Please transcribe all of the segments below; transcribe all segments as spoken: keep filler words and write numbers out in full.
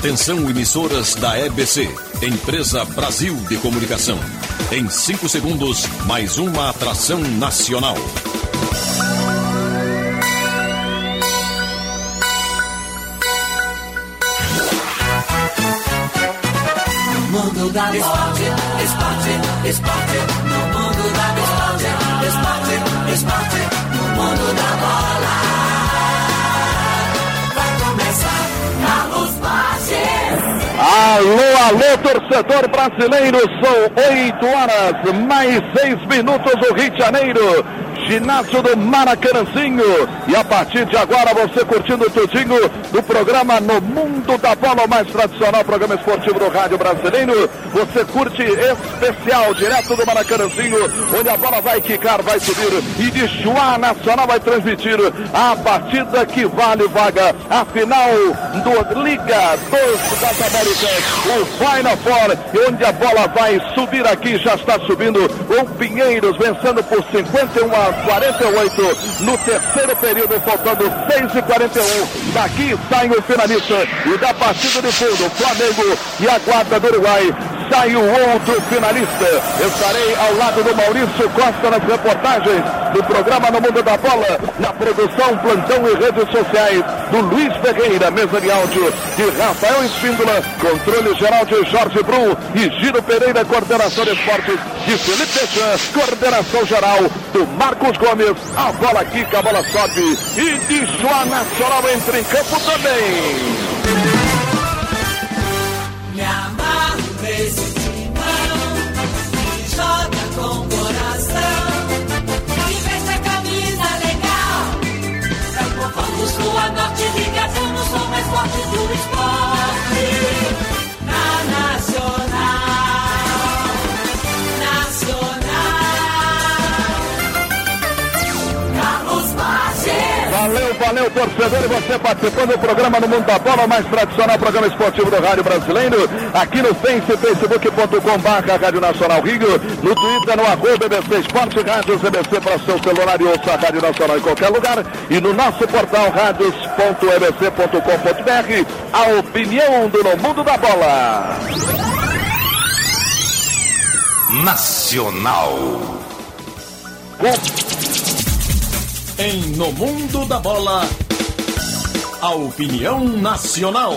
Atenção, emissoras da E B C, Empresa Brasil de Comunicação. Em cinco segundos, mais uma atração nacional. No mundo da esporte, esporte, esporte. No mundo da esporte, esporte, esporte. No mundo da bola. Alô, alô, torcedor brasileiro, são oito horas, mais seis minutos do Rio de Janeiro, ginásio do Maracanãzinho, e a partir de agora você curtindo tudinho do programa No Mundo da Bola, o mais tradicional programa esportivo do rádio brasileiro. Você curte especial, direto do Maracanãzinho, onde a bola vai quicar, vai subir, e de Chuá Nacional vai transmitir a partida que vale vaga, a final do Liga dos das Américas, o Final Four, onde a bola vai subir aqui, já está subindo o Pinheiros, vencendo por cinquenta e um a quarenta e oito no terceiro período, faltando seis e quarenta e um. Daqui sai o finalista, e da partida de fundo, Flamengo e a Guarda do Uruguai, sai o outro finalista. Eu estarei ao lado do Maurício Costa nas reportagens do programa No Mundo da Bola, na produção, plantão e redes sociais do Luiz Ferreira, mesa de áudio de Rafael Espíndola, controle geral de Jorge Brum e Giro Pereira, coordenação de esportes de Felipe Pechan, coordenação geral do Marcos Gomes. A bola quica, a bola sobe, e de Chuá Nacional entra em campo também. Me amarro nesse timão, que joga com coração, que veste a camisa legal, pra conforto sua norte ligação, no som mais forte do esporte, na Nacional, Nacional, Carlos Marques. Valeu, valeu, torcedor, e você participando do programa No Mundo da Bola, o mais tradicional programa esportivo do rádio brasileiro, aqui no Face, facebook ponto com barra Rádio Nacional Rio, no Twitter, no arroba B B C Esporte, Rádio Z B C para seu celular, e ouça a Rádio Nacional em qualquer lugar, e no nosso portal radios ponto e b c ponto com ponto b r, a opinião do No Mundo da Bola. Nacional. Com... Em No Mundo da Bola, a opinião nacional.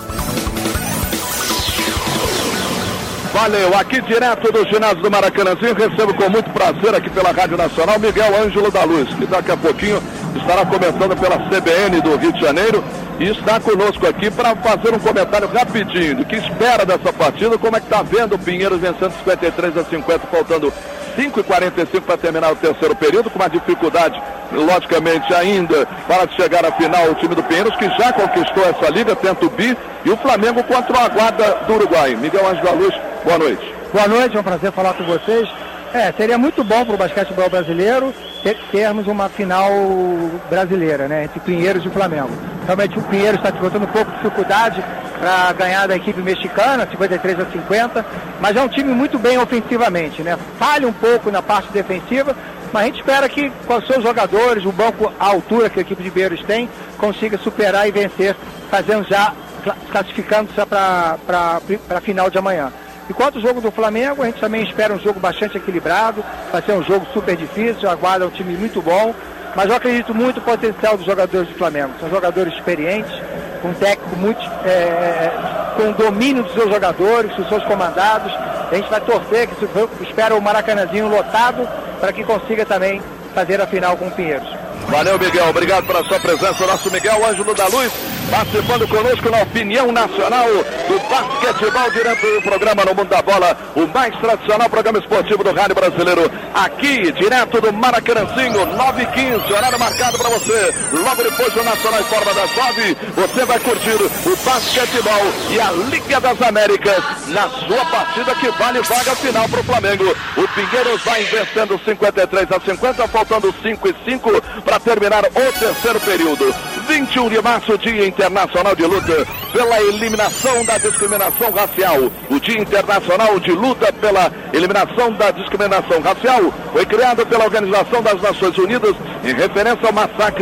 Valeu, aqui direto do ginásio do Maracanãzinho, recebo com muito prazer aqui pela Rádio Nacional Miguel Ângelo da Luz, que daqui a pouquinho estará comentando pela C B N do Rio de Janeiro e está conosco aqui para fazer um comentário rapidinho do que espera dessa partida, como é que está vendo o Pinheiros vencendo cinquenta e três a cinquenta, faltando cinco e quarenta e cinco para terminar o terceiro período, com uma dificuldade, logicamente, ainda para chegar à final o time do Pinheiros, que já conquistou essa liga, tenta o bi, e o Flamengo contra a Guarda do Uruguai. Miguel Ângelo da Luz, boa noite. Boa noite, é um prazer falar com vocês. É, seria muito bom para o basquetebol brasileiro ter, termos uma final brasileira, né, entre Pinheiros e Flamengo. Realmente o Pinheiros está tendo um pouco de dificuldade para ganhar da equipe mexicana, cinquenta e três a cinquenta, mas é um time muito bem ofensivamente, né? Falha um pouco na parte defensiva, mas a gente espera que com os seus jogadores, o banco à altura que a equipe de Pinheiros tem, consiga superar e vencer, fazendo já, classificando-se para a final de amanhã. Enquanto o jogo do Flamengo, a gente também espera um jogo bastante equilibrado, vai ser um jogo super difícil, a Guarda é um time muito bom, mas eu acredito muito no potencial dos jogadores do Flamengo. São jogadores experientes, com um técnico muito, é, com domínio dos seus jogadores, dos seus comandados. A gente vai torcer, que espera o Maracanãzinho lotado, para que consiga também fazer a final com o Pinheiros. Valeu, Miguel, obrigado pela sua presença, o nosso Miguel Ângelo da Luz, participando conosco na opinião nacional do basquetebol, direto do programa No Mundo da Bola, o mais tradicional programa esportivo do rádio brasileiro, aqui, direto do Maracanãzinho, nove e quinze, horário marcado para você. Logo depois do Nacional em forma das nove, você vai curtir o basquetebol e a Liga das Américas na sua partida que vale vaga final para o Flamengo. O Pinheiros vai vencendo cinquenta e três a cinquenta, faltando cinco e cinco para terminar o terceiro período. vinte e um de março, Dia Internacional de Luta pela Eliminação da Discriminação Racial. O Dia Internacional de Luta pela Eliminação da Discriminação Racial foi criado pela Organização das Nações Unidas em referência ao massacre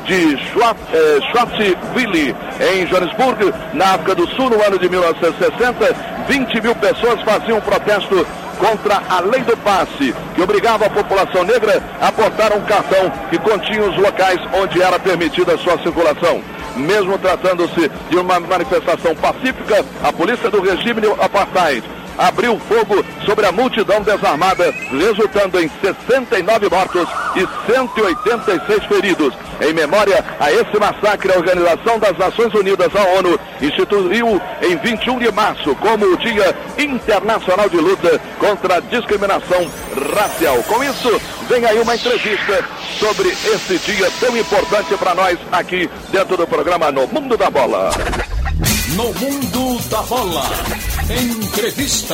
de Schwarzwille, em Joanesburgo, na África do Sul, no ano de mil novecentos e sessenta. vinte mil pessoas faziam um protesto contra a lei do passe, que obrigava a população negra a portar um cartão que continha os locais onde era permitida a sua circulação. Mesmo tratando-se de uma manifestação pacífica, a polícia do regime do apartheid abriu fogo sobre a multidão desarmada, resultando em sessenta e nove mortos e cento e oitenta e seis feridos. Em memória a esse massacre, a Organização das Nações Unidas, a ONU, instituiu em vinte e um de março como o Dia Internacional de Luta contra a Discriminação Racial. Com isso, vem aí uma entrevista sobre esse dia tão importante para nós aqui dentro do programa No Mundo da Bola. No Mundo da Bola, entrevista.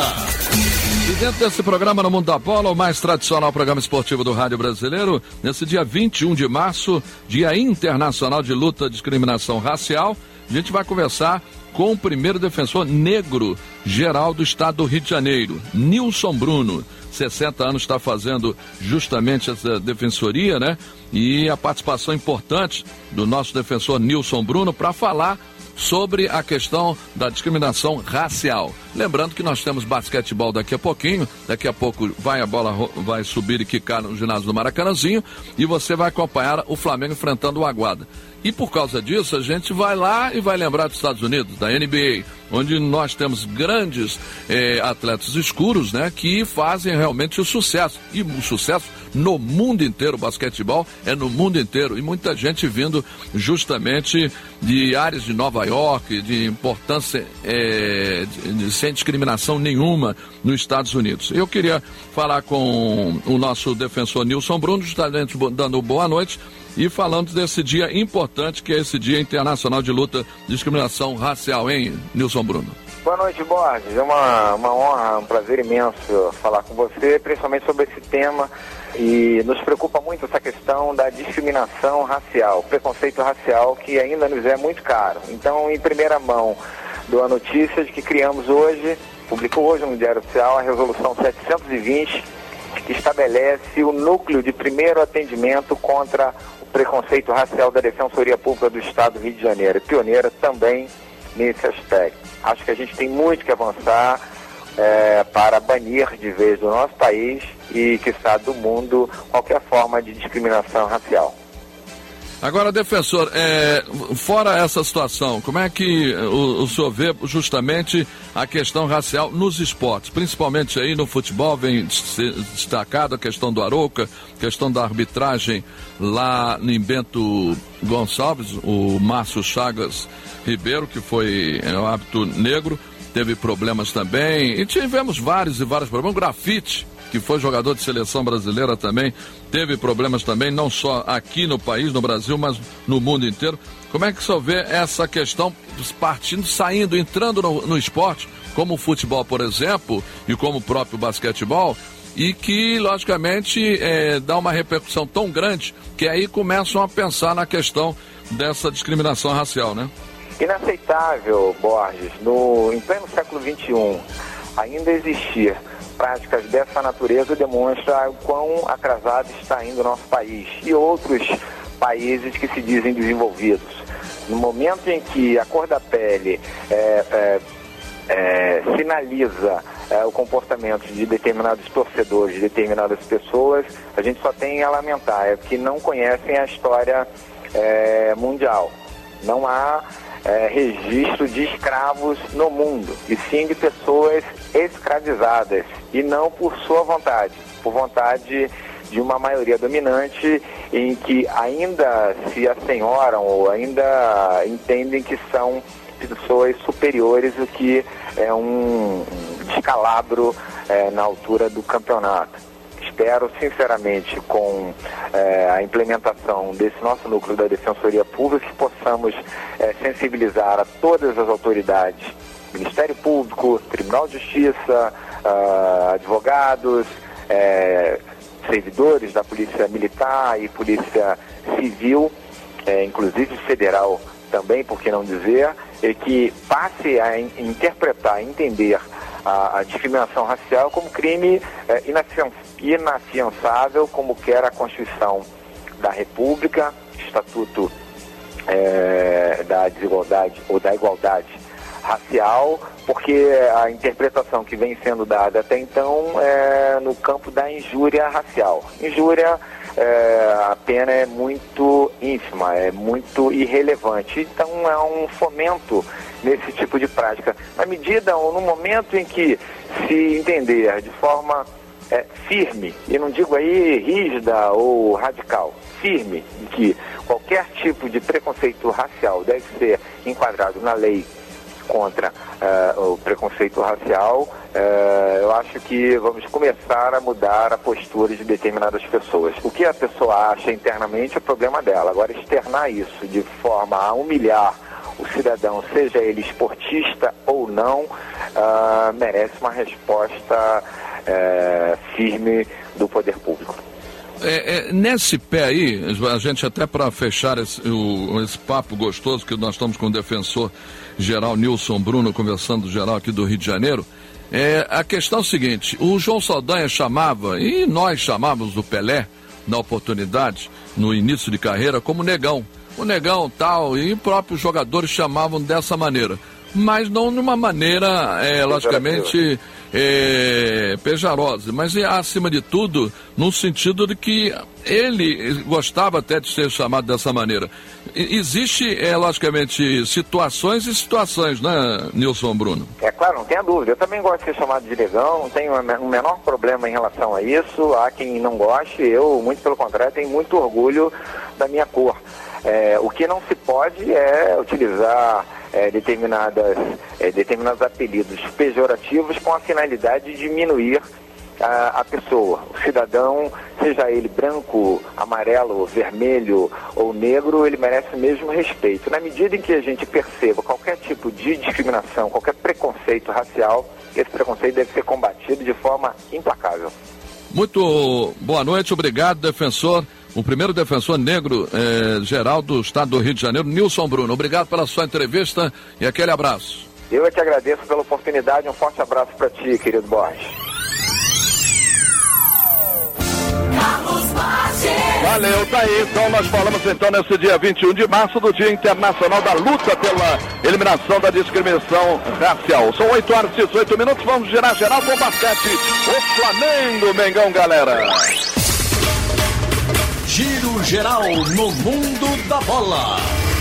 E dentro desse programa No Mundo da Bola, o mais tradicional programa esportivo do rádio brasileiro, nesse dia vinte e um de março, Dia Internacional de Luta à Discriminação Racial, a gente vai conversar com o primeiro defensor negro geral do estado do Rio de Janeiro, Nilson Bruno. sessenta anos está fazendo justamente essa defensoria, né? E a participação importante do nosso defensor Nilson Bruno para falar sobre a questão da discriminação racial. Lembrando que nós temos basquetebol daqui a pouquinho, daqui a pouco vai a bola vai subir e quicar no ginásio do Maracanãzinho e você vai acompanhar o Flamengo enfrentando o Aguada. E por causa disso, a gente vai lá e vai lembrar dos Estados Unidos, da N B A, onde nós temos grandes eh, atletas escuros, né, que fazem realmente o sucesso. E o sucesso no mundo inteiro, o basquetebol é no mundo inteiro. E muita gente vindo justamente de áreas de Nova York, de importância eh, de, de, sem discriminação nenhuma nos Estados Unidos. Eu queria falar com o nosso defensor Nilson Bruno, justamente dando boa noite, e falando desse dia importante, que é esse Dia Internacional de Luta de Discriminação Racial, hein, Nilson Bruno? Boa noite, Borges. É uma, uma honra, um prazer imenso falar com você, principalmente sobre esse tema. E nos preocupa muito essa questão da discriminação racial, preconceito racial, que ainda nos é muito caro. Então, em primeira mão, dou a notícia de que criamos hoje, publicou hoje no Diário Oficial, a Resolução setecentos e vinte, que estabelece o núcleo de primeiro atendimento contra o preconceito racial da Defensoria Pública do Estado do Rio de Janeiro, pioneira também nesse aspecto. Acho que a gente tem muito que avançar é, para banir de vez do nosso país e, quiçá, do mundo, qualquer forma de discriminação racial. Agora, defensor, é, fora essa situação, como é que o, o senhor vê justamente a questão racial nos esportes, principalmente aí no futebol, vem destacado a questão do Arouca, questão da arbitragem lá em Bento Gonçalves, o Márcio Chagas Ribeiro, que foi é, um árbitro negro, teve problemas também, e tivemos vários e vários problemas, grafite, que foi jogador de seleção brasileira também, teve problemas também, não só aqui no país, no Brasil, mas no mundo inteiro. Como é que o senhor vê essa questão partindo, saindo, entrando no, no esporte, como o futebol, por exemplo, e como o próprio basquetebol, e que, logicamente, é, dá uma repercussão tão grande que aí começam a pensar na questão dessa discriminação racial, né? Inaceitável, Borges, no, em pleno século vinte e um, ainda existir práticas dessa natureza demonstra o quão atrasado está indo o nosso país e outros países que se dizem desenvolvidos. No momento em que a cor da pele é, é, é, sinaliza é, o comportamento de determinados torcedores, de determinadas pessoas, a gente só tem a lamentar, é que não conhecem a história é, mundial. Não há É, registro de escravos no mundo, e sim de pessoas escravizadas, e não por sua vontade, por vontade de uma maioria dominante em que ainda se assenhoram ou ainda entendem que são pessoas superiores, o que é um descalabro é, na altura do campeonato. Espero, sinceramente, com é, a implementação desse nosso núcleo da Defensoria Pública, que possamos é, sensibilizar a todas as autoridades, Ministério Público, Tribunal de Justiça, uh, advogados, é, servidores da Polícia Militar e Polícia Civil, é, inclusive federal também, por que não dizer, e que passe a in- interpretar, a entender a, a discriminação racial como crime é, inafiançável, inafiançável, como quer a Constituição da República, Estatuto é, da Desigualdade ou da Igualdade Racial, porque a interpretação que vem sendo dada até então é no campo da injúria racial. Injúria, é, a pena é muito ínfima, é muito irrelevante, então é um fomento nesse tipo de prática. Na medida ou no momento em que se entender de forma é, firme, e não digo aí rígida ou radical, firme, em que qualquer tipo de preconceito racial deve ser enquadrado na lei contra uh, o preconceito racial, uh, eu acho que vamos começar a mudar a postura de determinadas pessoas. O que a pessoa acha internamente é problema dela. Agora, externar isso de forma a humilhar o cidadão, seja ele esportista ou não, uh, merece uma resposta uh, firme do poder público. É, é, nesse pé aí, a gente até para fechar esse, o, esse papo gostoso que nós estamos com o defensor geral Nilson Bruno, conversando geral aqui do Rio de Janeiro, é, a questão é o seguinte: o João Saldanha chamava, e nós chamávamos o Pelé, na oportunidade, no início de carreira, como negão. O negão tal, e próprios jogadores chamavam dessa maneira. Mas não de uma maneira, é, logicamente, é, pejosa, mas acima de tudo, no sentido de que ele gostava até de ser chamado dessa maneira. Existe, é, logicamente, situações e situações, né, Nilson Bruno? É claro, não tenha dúvida. Eu também gosto de ser chamado de negão, não tenho um menor problema em relação a isso. Há quem não goste, eu, muito pelo contrário, tenho muito orgulho da minha cor. É, o que não se pode é utilizar é, determinadas, é, determinados apelidos pejorativos com a finalidade de diminuir a, a pessoa. O cidadão, seja ele branco, amarelo, vermelho ou negro, ele merece o mesmo respeito. Na medida em que a gente perceba qualquer tipo de discriminação, qualquer preconceito racial, esse preconceito deve ser combatido de forma implacável. Muito boa noite, obrigado, defensor. O primeiro defensor negro eh, geral do estado do Rio de Janeiro, Nilson Bruno. Obrigado pela sua entrevista e aquele abraço. Eu é que agradeço pela oportunidade. Um forte abraço para ti, querido Borges. Valeu, tá aí. Então nós falamos então nesse dia vinte e um de março do Dia Internacional da Luta pela Eliminação da Discriminação Racial. São oito horas e dezoito minutos. Vamos girar geral com basquete. O Flamengo, Mengão, galera. Giro geral no mundo da bola.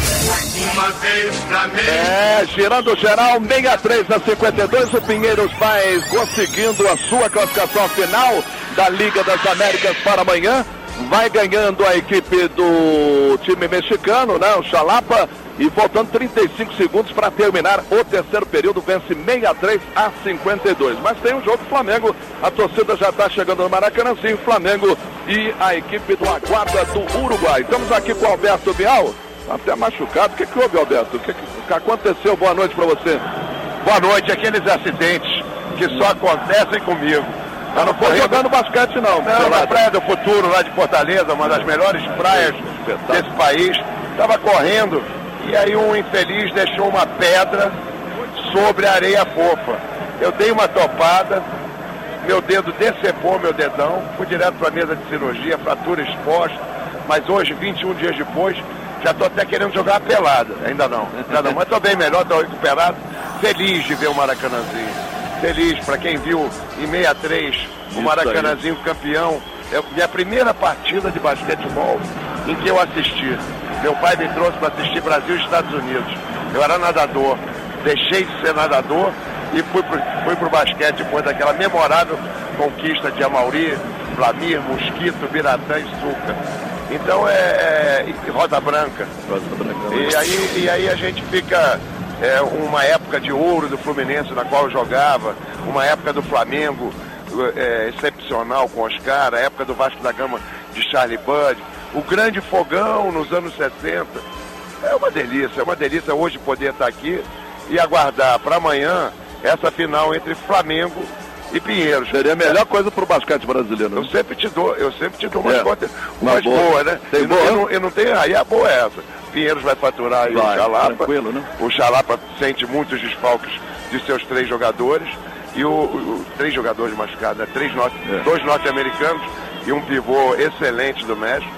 Uma vez Flamengo. É, girando geral, sessenta e três a cinquenta e dois, o Pinheiros vai conseguindo a sua classificação final da Liga das Américas para amanhã. Vai ganhando a equipe do time mexicano, né, o Xalapa, e faltando trinta e cinco segundos para terminar o terceiro período, vence sessenta e três a cinquenta e dois. Mas tem um jogo do Flamengo, a torcida já está chegando no Maracanãzinho, Flamengo e a equipe do Aguarda do Uruguai. Estamos aqui com o Alberto Bial, até machucado. O que que houve, Alberto? O que que aconteceu? Boa noite para você. Boa noite, aqueles acidentes que só acontecem comigo. Tá não foi jogando basquete não. Não, na Praia do Futuro, lá de Fortaleza, uma das melhores praias desse país. Estava correndo e aí um infeliz deixou uma pedra sobre a areia fofa. Eu dei uma topada, meu dedo decepou meu dedão, fui direto para a mesa de cirurgia, fratura exposta, mas hoje, vinte e um dias depois, já estou até querendo jogar uma pelada. Ainda não, ainda não, mas estou bem melhor, estou recuperado, feliz de ver o Maracanãzinho. Feliz para quem viu em sessenta e três o Maracanãzinho campeão. É minha primeira partida de basquetebol em que eu assisti. Meu pai me trouxe para assistir Brasil e Estados Unidos. Eu era nadador, deixei de ser nadador e fui pro, fui pro basquete depois daquela memorável conquista de Amauri, Flamir, Mosquito, Biratã e Suca. Então é, é Rosa Branca. Rosa Branca. E aí, e aí a gente fica... É uma época de ouro do Fluminense na qual eu jogava, uma época do Flamengo é, excepcional com Oscar, a época do Vasco da Gama de Charlie Budd, o grande fogão nos anos sessenta. É uma delícia, é uma delícia hoje poder estar aqui e aguardar para amanhã essa final entre Flamengo e Pinheiros. Seria a melhor coisa pro basquete brasileiro. Eu sempre te dou, eu sempre te dou umas é, contas, umas boas, boa, né? Tem eu, boa? Eu, não, eu não tenho, aí a boa é essa. Pinheiros vai faturar aí vai, o Xalapa. Né? O Xalapa sente muitos desfalques de seus três jogadores. E o, o três jogadores machucados, né? três norte, é. dois norte-americanos e um pivô excelente do México.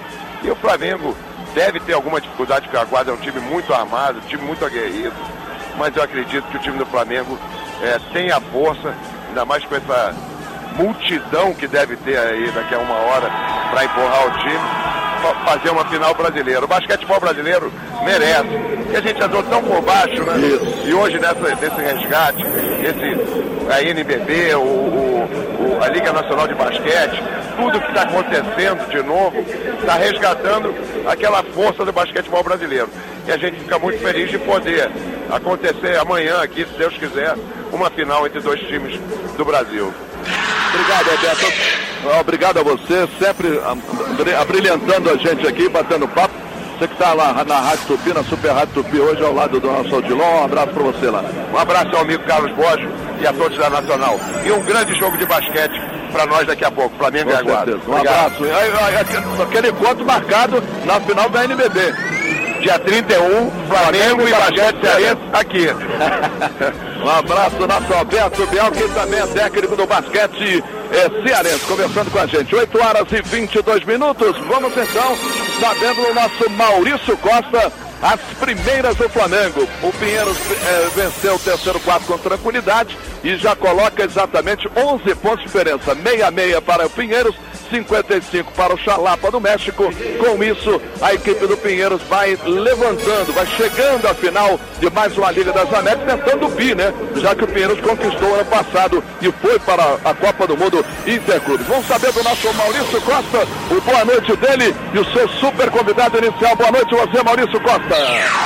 E o Flamengo deve ter alguma dificuldade, porque o Aguada é um time muito armado, um time muito aguerrido, mas eu acredito que o time do Flamengo é, tem a força, ainda mais com essa multidão que deve ter aí daqui a uma hora para empurrar o time, para fazer uma final brasileira. O basquetebol brasileiro merece, porque a gente andou tão por baixo, né? Isso. E hoje nessa, nesse resgate, esse, a N B B, o, o, o, a Liga Nacional de Basquete, tudo que está acontecendo de novo, está resgatando aquela força do basquetebol brasileiro. E a gente fica muito feliz de poder acontecer amanhã aqui, se Deus quiser, uma final entre dois times do Brasil. Obrigado, Alberto. Obrigado a você, sempre abrilhantando a gente aqui, batendo papo. Você que está lá na Rádio Tupi, na Super Rádio Tupi, hoje ao lado do nosso Odilon. Um abraço para você lá. Um abraço ao amigo Carlos Borges e a todos da Nacional. E um grande jogo de basquete para nós daqui a pouco, Flamengo e Aguada. Um abraço. Aquele encontro marcado na final da N B B. Dia trinta e um, Flamengo, Flamengo e Basquete Cearense aqui. Um abraço, nosso Alberto Bial, que também é técnico do basquete é, cearense, conversando com a gente. oito horas e vinte e dois minutos. Vamos então, sabendo o nosso Maurício Costa, as primeiras do Flamengo. O Pinheiros é, venceu o terceiro quarto com tranquilidade e já coloca exatamente onze pontos de diferença. meia a meia para o Pinheiros, cinquenta e cinco para o Xalapa do México. Com isso, a equipe do Pinheiros vai levantando, vai chegando à final de mais uma Liga das Américas, tentando o bi, né? Já que o Pinheiros conquistou ano passado e foi para a Copa do Mundo Interclubes. Vamos saber do nosso Maurício Costa, o boa noite dele e o seu super convidado inicial. Boa noite você, Maurício Costa.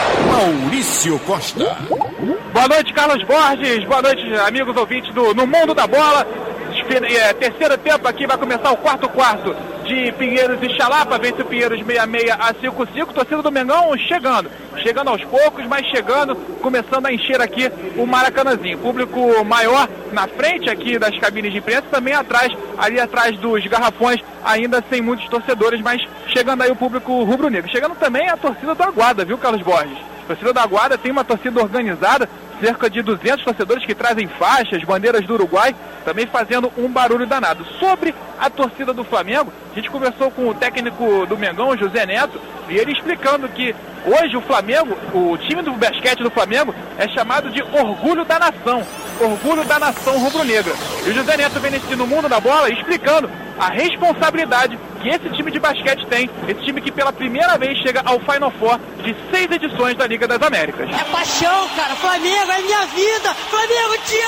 Maurício Costa. Boa noite, Carlos Borges. Boa noite, amigos ouvintes do No Mundo da Bola. É, terceiro tempo aqui, vai começar o quarto quarto de Pinheiros e Xalapa. Vence o Pinheiros seis a seis a cinco a cinco. Torcida do Mengão chegando, chegando aos poucos, mas chegando, começando a encher aqui o Maracanãzinho. Público maior na frente aqui das cabines de imprensa, também atrás, ali atrás dos garrafões, ainda sem muitos torcedores, mas chegando aí o público rubro-negro. Chegando também a torcida do Aguada, viu, Carlos Borges? A torcida do Aguada tem uma torcida organizada, cerca de duzentos torcedores que trazem faixas, bandeiras do Uruguai, também fazendo um barulho danado. Sobre a torcida do Flamengo, a gente conversou com o técnico do Mengão, José Neto, e ele explicando que hoje o Flamengo, o time do basquete do Flamengo, é chamado de Orgulho da Nação, Orgulho da Nação Rubro-Negra. E o José Neto vem nesse No Mundo da Bola explicando a responsabilidade que esse time de basquete tem, esse time que pela primeira vez chega ao Final Four de seis edições da Liga das Américas. É paixão, cara, Flamengo é minha vida, Flamengo te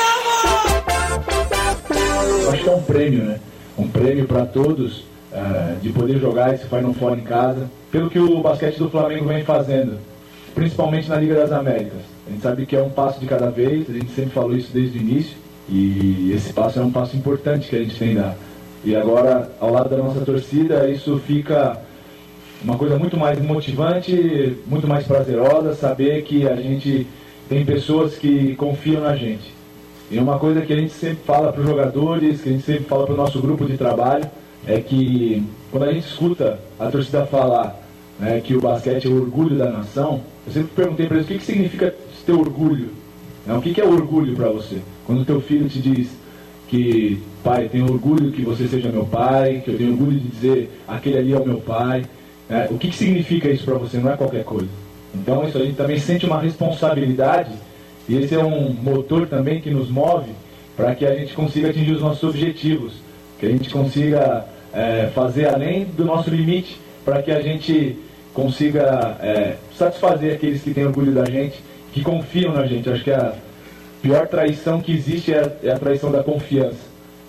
amo! Acho que é um prêmio, né? Um prêmio para todos uh, de poder jogar esse Final Four em casa, pelo que o basquete do Flamengo vem fazendo, principalmente na Liga das Américas. A gente sabe que é um passo de cada vez, a gente sempre falou isso desde o início, e esse passo é um passo importante que a gente tem dado. E agora, ao lado da nossa torcida, isso fica uma coisa muito mais motivante, muito mais prazerosa, saber que a gente tem pessoas que confiam na gente. E uma coisa que a gente sempre fala para os jogadores, que a gente sempre fala para o nosso grupo de trabalho, é que quando a gente escuta a torcida falar, né, que o basquete é o orgulho da nação, eu sempre perguntei para eles o que, que significa ter orgulho. Né? O que, que é orgulho para você? Quando o teu filho te diz que, pai, tenho orgulho que você seja meu pai, que eu tenho orgulho de dizer aquele ali é o meu pai, né? O que, que significa isso para você? Não é qualquer coisa. Então isso a gente também sente uma responsabilidade, e esse é um motor também que nos move para que a gente consiga atingir os nossos objetivos, que a gente consiga é, fazer além do nosso limite, para que a gente consiga é, satisfazer aqueles que têm orgulho da gente, que confiam na gente. Acho que a pior traição que existe é a, é a traição da confiança.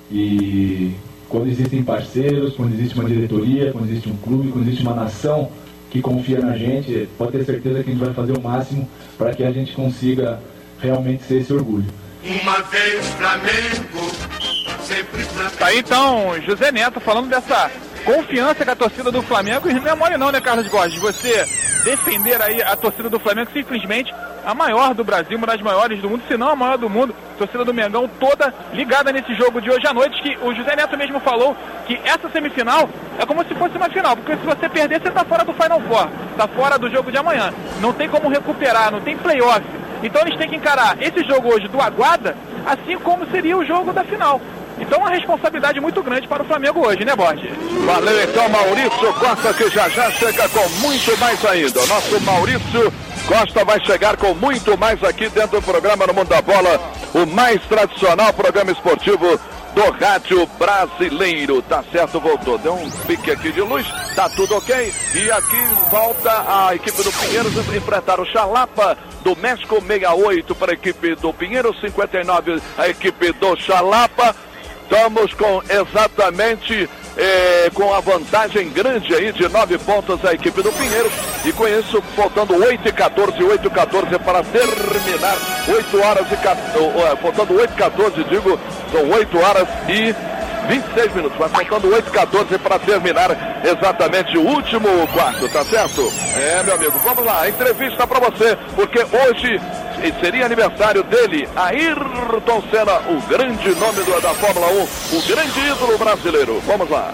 E quando existem parceiros, quando existe uma diretoria, quando existe um clube, quando existe uma nação que confia na gente, pode ter certeza que a gente vai fazer o máximo para que a gente consiga realmente ser esse orgulho. Uma vez Flamengo, sempre Flamengo. Tá aí então, José Neto falando dessa confiança que a torcida do Flamengo, e não é mole não, né, Carlos Borges? Você defender aí a torcida do Flamengo, simplesmente a maior do Brasil, uma das maiores do mundo, se não a maior do mundo, torcida do Mengão toda ligada nesse jogo de hoje à noite, que o José Neto mesmo falou que essa semifinal é como se fosse uma final, porque se você perder, você tá fora do Final Four, tá fora do jogo de amanhã, não tem como recuperar, não tem playoff, então eles têm que encarar esse jogo hoje do Aguada, assim como seria o jogo da final. Então uma responsabilidade muito grande para o Flamengo hoje, né, Borges? Valeu então, Maurício Costa, que já já chega com muito mais ainda. O nosso Maurício Costa vai chegar com muito mais aqui dentro do programa No Mundo da Bola, o mais tradicional programa esportivo do rádio brasileiro. Tá certo, voltou. Deu um pique aqui de luz, tá tudo ok. E aqui volta a equipe do Pinheiros enfrentar o Xalapa do México, sessenta e oito para a equipe do Pinheiros, cinquenta e nove a equipe do Xalapa. Estamos com exatamente eh, com a vantagem grande aí de nove pontos a equipe do Pinheiros. E com isso, faltando oito e quatorze, oito e quatorze para terminar. oito horas e quatorze, faltando oito e quatorze, digo, são oito horas e vinte e seis minutos. Mas faltando oito e quatorze para terminar exatamente o último quarto, tá certo? É, meu amigo, vamos lá, entrevista para você, porque hoje seria aniversário dele, Ayrton Senna, o grande nome do, da Fórmula um, o grande ídolo brasileiro. Vamos lá.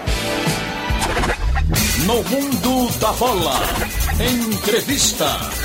No Mundo da Bola, entrevista.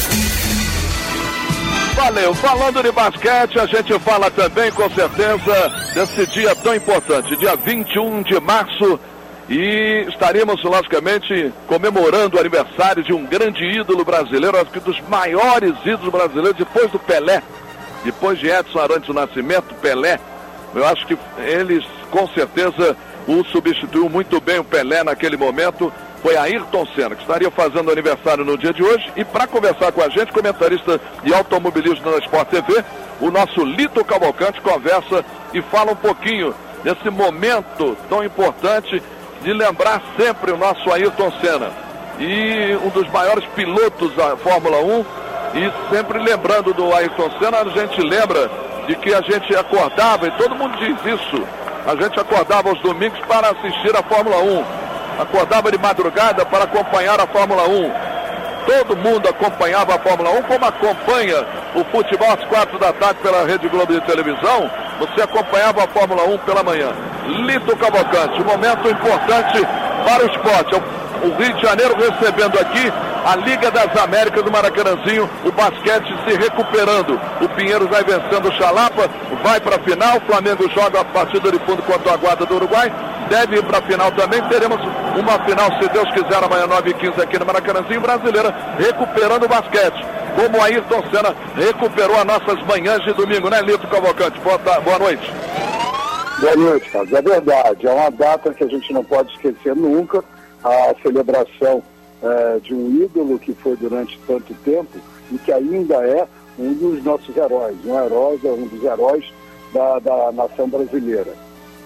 Valeu, falando de basquete, a gente fala também, com certeza, desse dia tão importante, dia vinte e um de março, e estaremos, logicamente, comemorando o aniversário de um grande ídolo brasileiro, acho que dos maiores ídolos brasileiros, depois do Pelé, depois de Edson Arantes do Nascimento, Pelé. Eu acho que eles, com certeza, o substituiu muito bem, o Pelé, naquele momento. Foi Ayrton Senna, que estaria fazendo aniversário no dia de hoje. E para conversar com a gente, comentarista de automobilismo na Sport T V, o nosso Lito Cavalcante conversa e fala um pouquinho desse momento tão importante de lembrar sempre o nosso Ayrton Senna. E um dos maiores pilotos da Fórmula um. E sempre lembrando do Ayrton Senna, a gente lembra de que a gente acordava, e todo mundo diz isso, a gente acordava aos domingos para assistir a Fórmula um. Acordava de madrugada para acompanhar a Fórmula um. Todo mundo acompanhava a Fórmula um, como acompanha o futebol às quatro da tarde pela Rede Globo de televisão. Você acompanhava a Fórmula um pela manhã. Lito Cavalcante, um momento importante para o esporte. O Rio de Janeiro recebendo aqui a Liga das Américas do Maracanãzinho, o basquete se recuperando. O Pinheiros vai vencendo o Xalapa, vai para a final. O Flamengo joga a partida de fundo contra a Guarda do Uruguai. Deve ir para a final também. Teremos uma final, se Deus quiser, amanhã nove e quinze aqui no Maracanãzinho. Brasileira recuperando o basquete, como o Ayrton Senna recuperou as nossas manhãs de domingo, né, Lito Cavalcante? Boa, boa noite. Boa noite, Carlos. É verdade, é uma data que a gente não pode esquecer nunca, a celebração é, de um ídolo que foi durante tanto tempo e que ainda é um dos nossos heróis, um herói, um dos heróis da, da nação brasileira.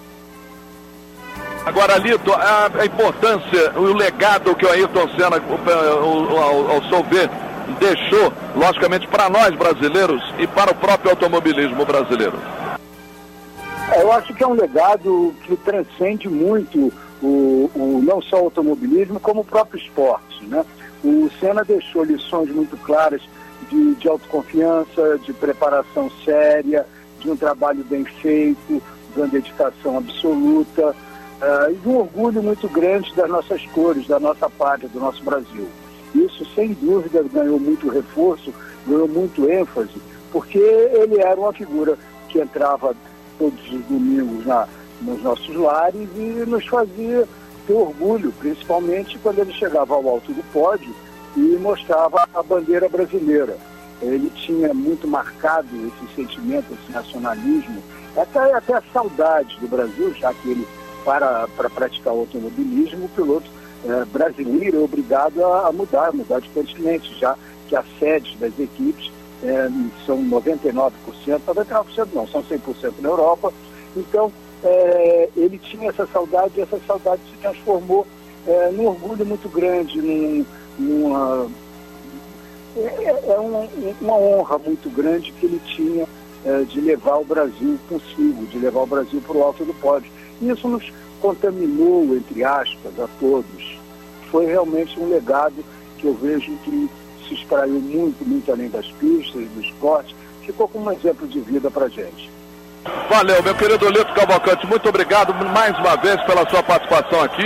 Agora, Lito, a, a importância, o legado que o Ayrton Senna, ao, ao seu ver, deixou, logicamente, para nós brasileiros e para o próprio automobilismo brasileiro. É, eu acho que é um legado que transcende muito o, o, não só o automobilismo, como o próprio esporte, né? O Senna deixou lições muito claras de, de autoconfiança, de preparação séria, de um trabalho bem feito, de uma dedicação absoluta, uh, e de um orgulho muito grande das nossas cores, da nossa pátria, do nosso Brasil. Isso, sem dúvida, ganhou muito reforço, ganhou muito ênfase, porque ele era uma figura que entrava todos os domingos na, nos nossos lares e nos fazia ter orgulho, principalmente quando ele chegava ao alto do pódio e mostrava a bandeira brasileira. Ele tinha muito marcado esse sentimento, esse nacionalismo, até, até a saudade do Brasil, já que ele, para, para praticar o automobilismo, o piloto é, brasileiro é obrigado a, a mudar, mudar de continente, já que as sedes das equipes É, são noventa e nove por cento, noventa e nove por cento não, são cem por cento na Europa. Então, é, ele tinha essa saudade e essa saudade se transformou é, num orgulho muito grande, num, numa, é, é uma, uma honra muito grande que ele tinha é, de levar o Brasil consigo, de levar o Brasil para o alto do pódio. E isso nos contaminou, entre aspas, a todos. Foi realmente um legado que eu vejo que se espraiu muito, muito além das pistas, do esporte, ficou como um exemplo de vida pra gente. Valeu, meu querido Lito Cavalcante, muito obrigado mais uma vez pela sua participação aqui.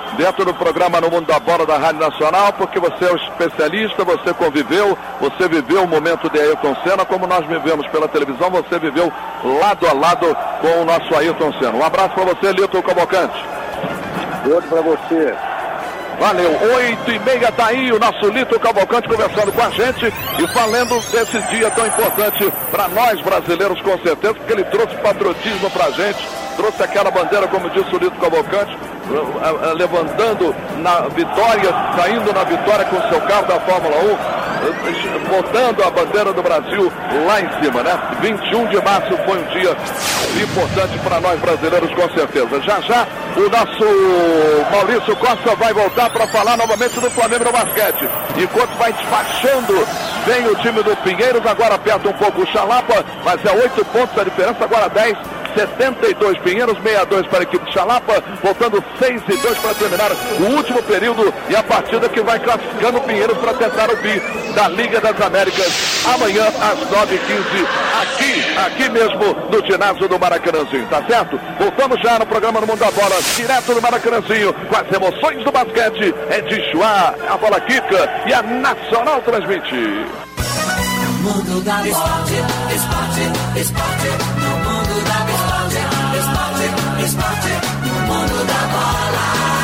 dentro do programa No Mundo da Bola da Rádio Nacional, porque você é o especialista, você conviveu, você viveu o momento de Ayrton Senna, como nós vivemos pela televisão, você viveu lado a lado com o nosso Ayrton Senna. Um abraço para você, Lito Cavalcante. Outro para você. Valeu, oito e meia tá aí o nosso Lito Cavalcante conversando com a gente e falando desse dia tão importante para nós brasileiros, com certeza, porque ele trouxe patriotismo pra gente, trouxe aquela bandeira, como disse o Lito Cavalcante, levantando na vitória, saindo na vitória com o seu carro da Fórmula um, botando a bandeira do Brasil lá em cima, né? vinte e um de março foi um dia importante para nós brasileiros, com certeza. Já já o nosso Maurício Costa vai voltar para falar novamente do Flamengo no basquete. Enquanto vai despachando, vem o time do Pinheiros, agora aperta um pouco o Xalapa, mas é oito pontos a diferença, agora dez. setenta e dois Pinheiros, sessenta e dois para a equipe de Xalapa, voltando seis e dois para terminar o último período e a partida que vai classificando o Pinheiros para tentar o bi da Liga das Américas amanhã às nove e quinze aqui, aqui mesmo no ginásio do Maracanãzinho, tá certo? Voltamos já no programa No Mundo da Bola, direto do Maracanãzinho, com as emoções do basquete. É de Chua, a bola quica e a Nacional transmite. Mundo da esporte, esporte, esporte, no mundo da esporte, esporte, esporte, no mundo da bola.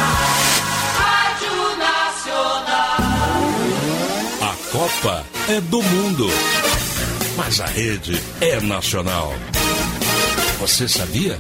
Rádio Nacional. A Copa é do mundo, mas a rede é nacional. Você sabia?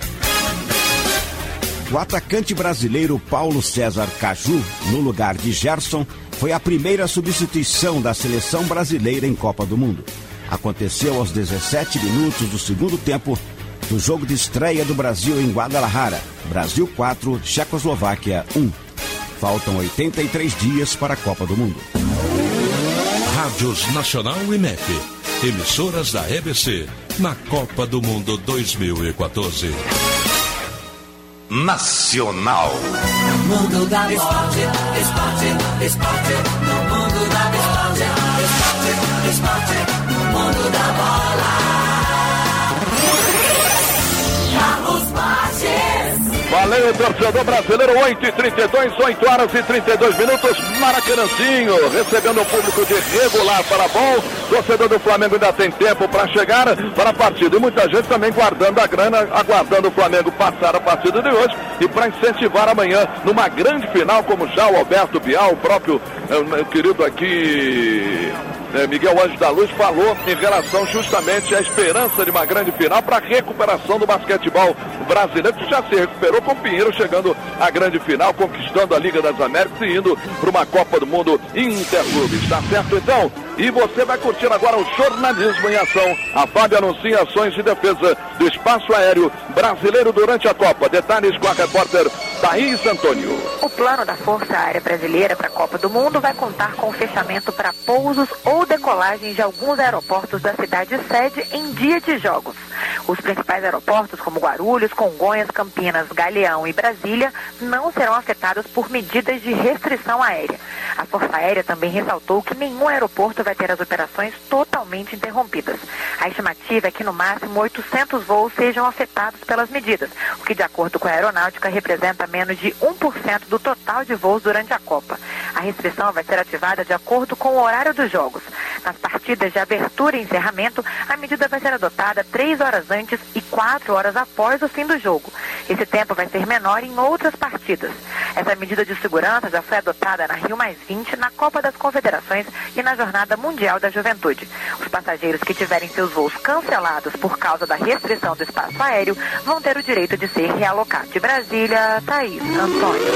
O atacante brasileiro Paulo César Caju, no lugar de Gerson, foi a primeira substituição da seleção brasileira em Copa do Mundo. Aconteceu aos dezessete minutos do segundo tempo do jogo de estreia do Brasil em Guadalajara. Brasil quatro, Tchecoslováquia um. Faltam oitenta e três dias para a Copa do Mundo. Rádios Nacional e M E P, emissoras da E B C, na Copa do Mundo dois mil e quatorze. Nacional. Mundo da esporte, esporte, esporte, no mundo da esporte, esporte, esporte, no mundo da bola. Carlos Marques. Valeu, torcedor brasileiro, oito e trinta e dois, oito horas e trinta e dois minutos, Maracanãzinho, recebendo o público de regular para bom. Torcedor do Flamengo ainda tem tempo para chegar para a partida. E muita gente também guardando a grana, aguardando o Flamengo passar a partida de hoje e para incentivar amanhã numa grande final, como já o Alberto Bial, o próprio meu querido aqui Miguel Anjo da Luz, falou em relação justamente à esperança de uma grande final para a recuperação do basquetebol brasileiro, que já se recuperou com o Pinheiro chegando à grande final, conquistando a Liga das Américas e indo para uma Copa do Mundo Interclubes. Tá certo então? E você vai curtir agora o jornalismo em ação. A F A B anuncia ações de defesa do espaço aéreo brasileiro durante a Copa. Detalhes com a repórter Thaís Antônio. O plano da Força Aérea Brasileira para a Copa do Mundo vai contar com o fechamento para pousos ou decolagens de alguns aeroportos da cidade sede em dia de jogos. Os principais aeroportos, como Guarulhos, Congonhas, Campinas, Galeão e Brasília, não serão afetados por medidas de restrição aérea. A Força Aérea também ressaltou que nenhum aeroporto vai ter as operações totalmente interrompidas. A estimativa é que no máximo oitocentos voos sejam afetados pelas medidas, o que de acordo com a aeronáutica representa menos de um por cento do total de voos durante a Copa. A restrição vai ser ativada de acordo com o horário dos jogos. Nas partidas de abertura e encerramento, a medida vai ser adotada três horas antes e quatro horas após o fim do jogo. Esse tempo vai ser menor em outras partidas. Essa medida de segurança já foi adotada na Rio mais vinte, na Copa das Confederações e na Jornada Mundial da Juventude. Os passageiros que tiverem seus voos cancelados por causa da restrição do espaço aéreo vão ter o direito de ser realocados. De Brasília, Thaís Antônio.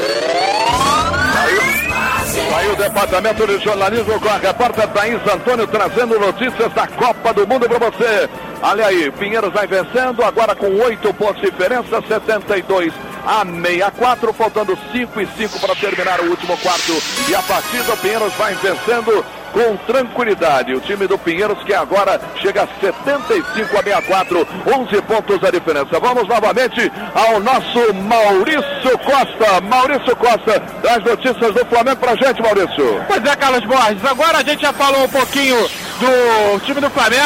Aí o Departamento de Jornalismo com a repórter Thaís Antônio trazendo notícias da Copa do Mundo para você. Olha aí, Pinheiros vai vencendo, agora com oito pontos de diferença, setenta e dois a sessenta e quatro, faltando cinco e cinco para terminar o último quarto. E a partida, o Pinheiros vai vencendo com tranquilidade. O time do Pinheiros que agora chega a setenta e cinco a sessenta e quatro, onze pontos a diferença. Vamos novamente ao nosso Maurício Costa. Maurício Costa, das notícias do Flamengo pra gente, Maurício. Pois é, Carlos Borges, agora a gente já falou um pouquinho do time do Flamengo.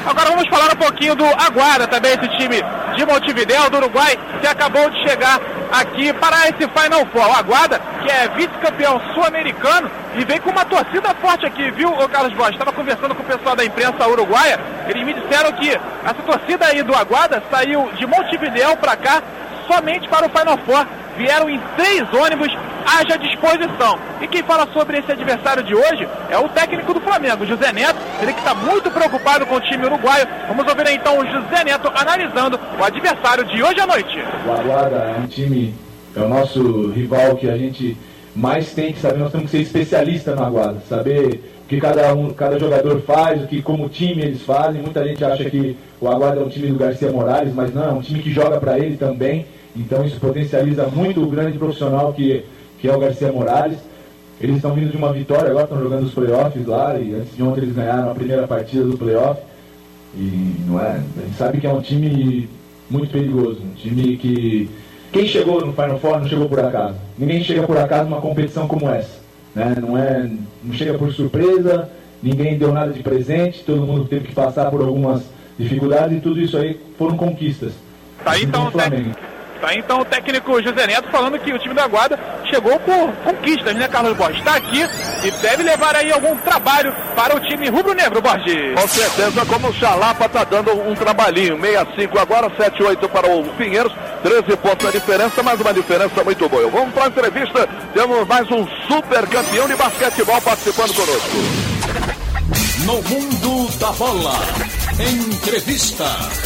Agora vamos falar um pouquinho do Aguada também, esse time de Montevidéu, do Uruguai, que acabou de chegar aqui para esse Final Four. O Aguada, que é vice-campeão sul-americano e vem com uma torcida forte aqui, viu, ô Carlos Borges? Estava conversando com o pessoal da imprensa uruguaia, eles me disseram que essa torcida aí do Aguada saiu de Montevidéu para cá somente para o Final Four. Vieram em três ônibus, haja disposição. E quem fala sobre esse adversário de hoje é o técnico do Flamengo, José Neto. Ele que está muito preocupado com o time uruguaio. Vamos ouvir então o José Neto analisando o adversário de hoje à noite. O Aguada é um time, é o nosso rival que a gente mais tem que saber. Nós temos que ser especialista no Aguada, saber o que cada, um, cada jogador faz, o que como time eles fazem. Muita gente acha que o Aguada é um time do Garcia Morales, mas não, é um time que joga para ele também. Então isso potencializa muito o grande profissional que, que é o Garcia Morales. Eles estão vindo de uma vitória agora, estão jogando os playoffs lá, e antes de ontem eles ganharam a primeira partida do playoff. E não é, a gente sabe que é um time muito perigoso, um time que... Quem chegou no Final Four não chegou por acaso. Ninguém chega por acaso numa competição como essa. Né? Não, é, não chega por surpresa, ninguém deu nada de presente, todo mundo teve que passar por algumas dificuldades e tudo isso aí foram conquistas. Tá aí então o técnico. Tá aí então o técnico José Neto falando que o time da Aguada chegou por conquistas, né, Carlos Borges? Está aqui e deve levar aí algum trabalho para o time rubro-negro, Borges. Com certeza, como o Xalapa tá dando um trabalhinho. sessenta e cinco agora, sete a oito para o Pinheiros, treze pontos a diferença, mas uma diferença muito boa. Vamos para a entrevista, temos mais um super campeão de basquetebol participando conosco. No Mundo da Bola, entrevista.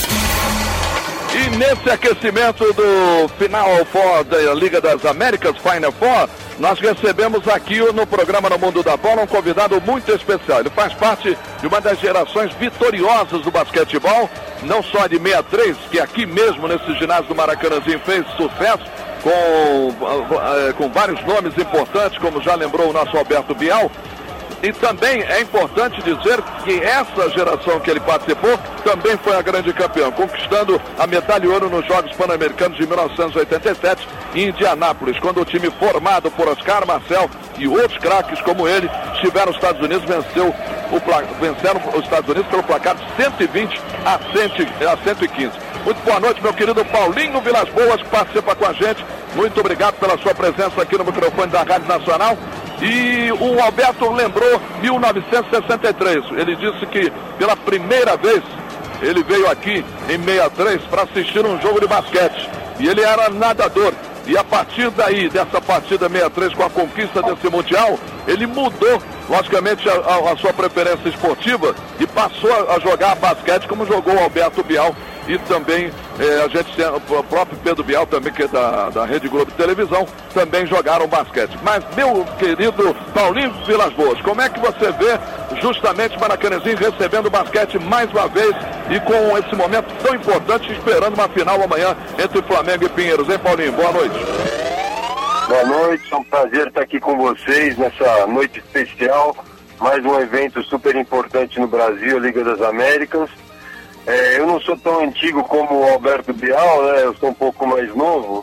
E nesse aquecimento do Final Four da Liga das Américas, Final Four, nós recebemos aqui no programa No Mundo da Bola um convidado muito especial. Ele faz parte de uma das gerações vitoriosas do basquetebol, não só de sessenta e três, que aqui mesmo nesse ginásio do Maracanãzinho fez sucesso, com, com vários nomes importantes, como já lembrou o nosso Alberto Bial. E também é importante dizer que essa geração que ele participou também foi a grande campeã, conquistando a medalha de ouro nos Jogos Pan-Americanos de mil novecentos e oitenta e sete em Indianápolis, quando o time formado por Oscar Marcel e outros craques como ele estiveram nos Estados Unidos, venceu o pla... venceram os Estados Unidos pelo placar de cento e vinte a cento e quinze. Muito boa noite, meu querido Paulinho Vilas Boas, que participa com a gente. Muito obrigado pela sua presença aqui no microfone da Rádio Nacional. E o Alberto lembrou mil novecentos e sessenta e três. Ele disse que pela primeira vez ele veio aqui em sessenta e três para assistir um jogo de basquete. E ele era nadador. E a partir daí, dessa partida sessenta e três, com a conquista desse Mundial, ele mudou, logicamente, a, a, a sua preferência esportiva e passou a jogar basquete como jogou o Alberto Bial. E também eh, a gente tem o próprio Pedro Bial, também, que é da, da Rede Globo de Televisão, também jogaram basquete. Mas, meu querido Paulinho Vilas Boas, como é que você vê justamente o Maracanãzinho recebendo basquete mais uma vez e com esse momento tão importante, esperando uma final amanhã entre Flamengo e Pinheiros, hein, Paulinho? Boa noite. Boa noite, é um prazer estar aqui com vocês nessa noite especial, mais um evento super importante no Brasil, a Liga das Américas. É, eu não sou tão antigo como o Alberto Bial, né? Eu sou um pouco mais novo,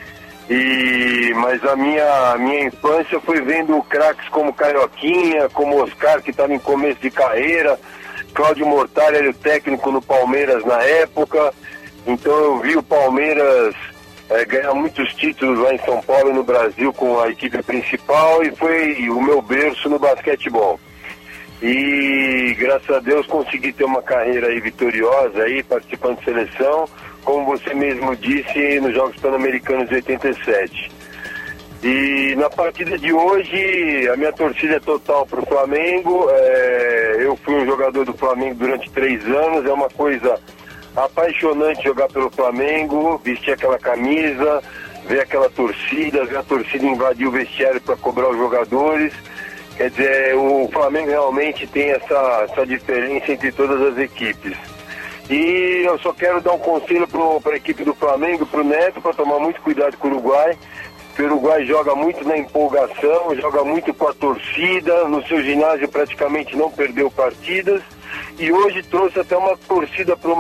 e, mas a minha, a minha infância foi vendo craques como Carioquinha, como Oscar, que estava em começo de carreira, Cláudio Mortari era o técnico no Palmeiras na época, então eu vi o Palmeiras é, ganhar muitos títulos lá em São Paulo e no Brasil com a equipe principal, e foi o meu berço no basquetebol. E graças a Deus consegui ter uma carreira aí vitoriosa aí, participando de seleção, como você mesmo disse, nos Jogos Pan-Americanos de oitenta e sete. E na partida de hoje, a minha torcida é total para o Flamengo. É, eu fui um jogador do Flamengo durante três anos, é uma coisa apaixonante jogar pelo Flamengo, vestir aquela camisa, ver aquela torcida, ver a torcida invadir o vestiário para cobrar os jogadores. Quer dizer, o Flamengo realmente tem essa, essa diferença entre todas as equipes. E eu só quero dar um conselho para a equipe do Flamengo, para o Neto, para tomar muito cuidado com o Uruguai. O Uruguai joga muito na empolgação, joga muito com a torcida, no seu ginásio praticamente não perdeu partidas. E hoje trouxe até uma torcida para o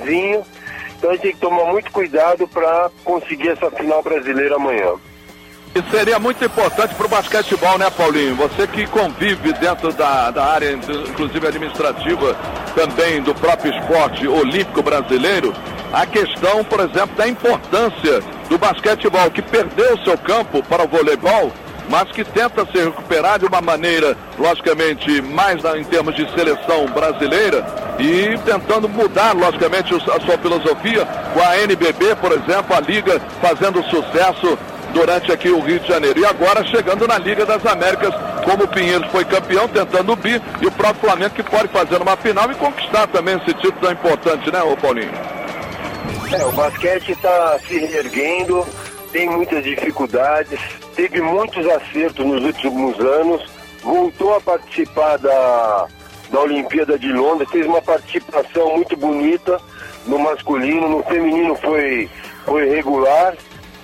Maracanãzinho. Então a gente tem que tomar muito cuidado para conseguir essa final brasileira amanhã. E seria muito importante para o basquetebol, né, Paulinho? Você que convive dentro da, da área, inclusive administrativa, também do próprio esporte olímpico brasileiro, a questão, por exemplo, da importância do basquetebol, que perdeu seu campo para o voleibol, mas que tenta se recuperar de uma maneira, logicamente, mais na, em termos de seleção brasileira e tentando mudar, logicamente, a sua filosofia com a N B B, por exemplo, a Liga fazendo sucesso durante aqui o Rio de Janeiro. E agora chegando na Liga das Américas, como o Pinheiros foi campeão, tentando o bi, e o próprio Flamengo que pode fazer uma final e conquistar também esse título tão importante, né, ô Paulinho? É, o basquete está se reerguendo, tem muitas dificuldades, teve muitos acertos nos últimos anos, voltou a participar da, da Olimpíada de Londres, fez uma participação muito bonita no masculino, no feminino foi, foi regular.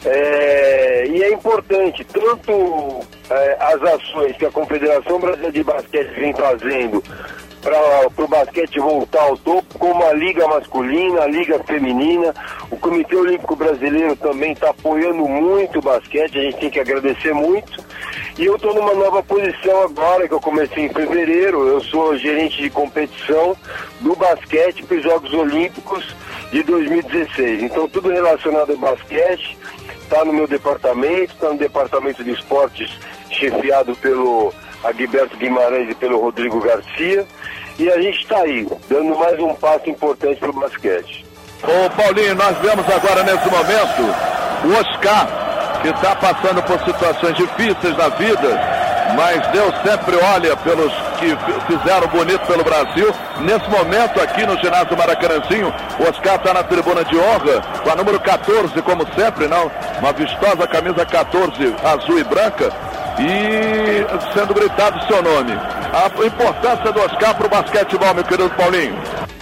É, e é importante, tanto é, as ações que a Confederação Brasileira de Basquete vem fazendo para o basquete voltar ao topo, como a Liga Masculina, a Liga Feminina, o Comitê Olímpico Brasileiro também está apoiando muito o basquete, a gente tem que agradecer muito. E eu estou numa nova posição agora, que eu comecei em fevereiro, eu sou gerente de competição do basquete para os Jogos Olímpicos de dois mil e dezesseis. Então tudo relacionado ao basquete está no meu departamento, está no departamento de esportes chefiado pelo Agilberto Guimarães e pelo Rodrigo Garcia, e a gente está aí, dando mais um passo importante para o basquete. Ô Paulinho, nós vemos agora nesse momento o Oscar, que está passando por situações difíceis na vida, mas Deus sempre olha pelos que fizeram bonito pelo Brasil. Nesse momento aqui no ginásio Maracanãzinho, o Oscar está na tribuna de honra, com a número quatorze, como sempre, não? Uma vistosa camisa quatorze, azul e branca, e sendo gritado o seu nome. A importância do Oscar para o basquetebol, meu querido Paulinho.